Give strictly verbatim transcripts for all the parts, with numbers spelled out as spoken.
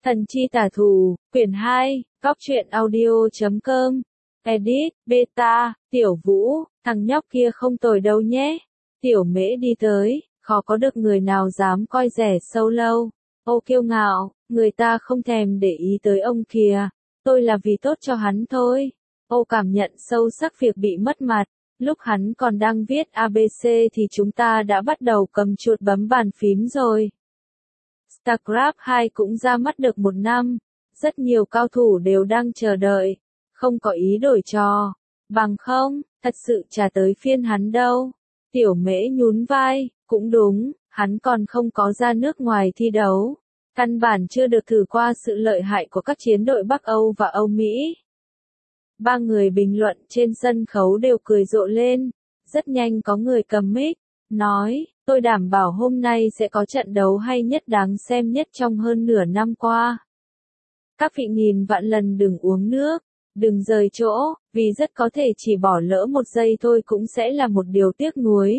Thần chi tả thủ, quyển hai, góc truyện audio chấm com, edit, beta, Tiểu Vũ, thằng nhóc kia không tồi đâu nhé. Tiểu Mễ đi tới, khó có được người nào dám coi rẻ sâu lâu. Ô kiêu ngạo, người ta không thèm để ý tới ông kìa, tôi là vì tốt cho hắn thôi. Ô cảm nhận sâu sắc việc bị mất mặt, lúc hắn còn đang viết a bê xê thì chúng ta đã bắt đầu cầm chuột bấm bàn phím rồi. StarCraft hai cũng ra mắt được một năm, rất nhiều cao thủ đều đang chờ đợi, không có ý đổi trò, bằng không, thật sự chả tới phiên hắn đâu. Tiểu Mễ nhún vai, cũng đúng, hắn còn không có ra nước ngoài thi đấu, căn bản chưa được thử qua sự lợi hại của các chiến đội Bắc Âu và Âu Mỹ. Ba người bình luận trên sân khấu đều cười rộ lên, rất nhanh có người cầm mic, nói, tôi đảm bảo hôm nay sẽ có trận đấu hay nhất đáng xem nhất trong hơn nửa năm qua. Các vị nghìn vạn lần đừng uống nước, đừng rời chỗ, vì rất có thể chỉ bỏ lỡ một giây thôi cũng sẽ là một điều tiếc nuối.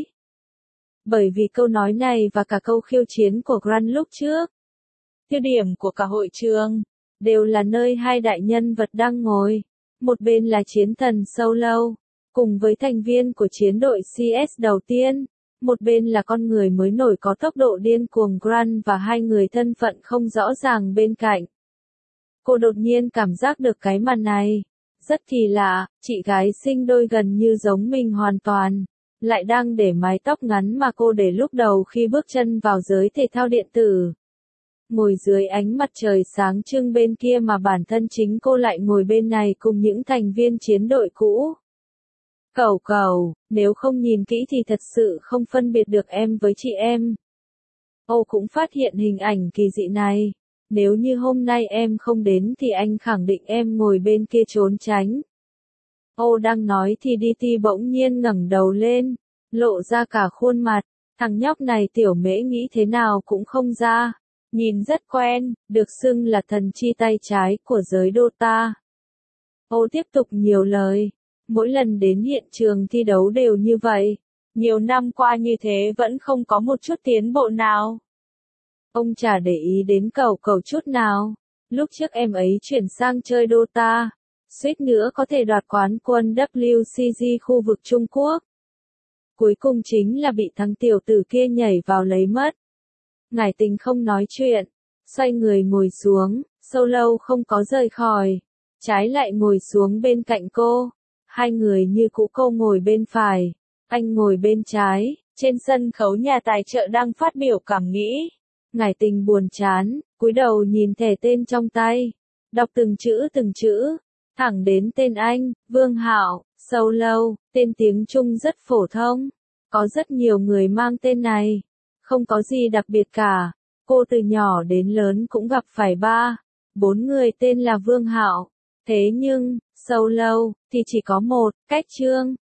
Bởi vì câu nói này và cả câu khiêu chiến của Grant lúc trước, tiêu điểm của cả hội trường, đều là nơi hai đại nhân vật đang ngồi. Một bên là chiến thần Solo, cùng với thành viên của chiến đội xê ét đầu tiên. Một bên là con người mới nổi có tốc độ điên cuồng Grant và hai người thân phận không rõ ràng bên cạnh. Cô đột nhiên cảm giác được cái màn này. Rất kỳ lạ, chị gái sinh đôi gần như giống mình hoàn toàn. Lại đang để mái tóc ngắn mà cô để lúc đầu khi bước chân vào giới thể thao điện tử. Ngồi dưới ánh mặt trời sáng trưng bên kia mà bản thân chính cô lại ngồi bên này cùng những thành viên chiến đội cũ. Cẩu cẩu, nếu không nhìn kỹ thì thật sự không phân biệt được em với chị em. Ô cũng phát hiện hình ảnh kỳ dị này. Nếu như hôm nay em không đến thì anh khẳng định em ngồi bên kia trốn tránh. Ô đang nói thì đê tê bỗng nhiên ngẩng đầu lên, lộ ra cả khuôn mặt. Thằng nhóc này Tiểu Mễ nghĩ thế nào cũng không ra. Nhìn rất quen, được xưng là thần chi tay trái của giới Dota. Ô tiếp tục nhiều lời. Mỗi lần đến hiện trường thi đấu đều như vậy. Nhiều năm qua như thế vẫn không có một chút tiến bộ nào. Ông chả để ý đến cẩu cẩu chút nào. Lúc trước em ấy chuyển sang chơi Dota, suýt nữa có thể đoạt quán quân W C G khu vực Trung Quốc. Cuối cùng chính là bị thằng tiểu tử kia nhảy vào lấy mất. Ngải Tình không nói chuyện, xoay người ngồi xuống, Solo không có rời khỏi, trái lại ngồi xuống bên cạnh cô. Hai người như cũ, cô ngồi bên phải, anh ngồi bên trái, trên sân khấu nhà tài trợ đang phát biểu cảm nghĩ. Ngải Tình buồn chán, cúi đầu nhìn thẻ tên trong tay, đọc từng chữ từng chữ, thẳng đến tên anh, Vương Hạo, Solo, tên tiếng Trung rất phổ thông, có rất nhiều người mang tên này. Không có gì đặc biệt cả, cô từ nhỏ đến lớn cũng gặp phải ba, bốn người tên là Vương Hạo. Thế nhưng, Solo, thì chỉ có một, Cách Trương,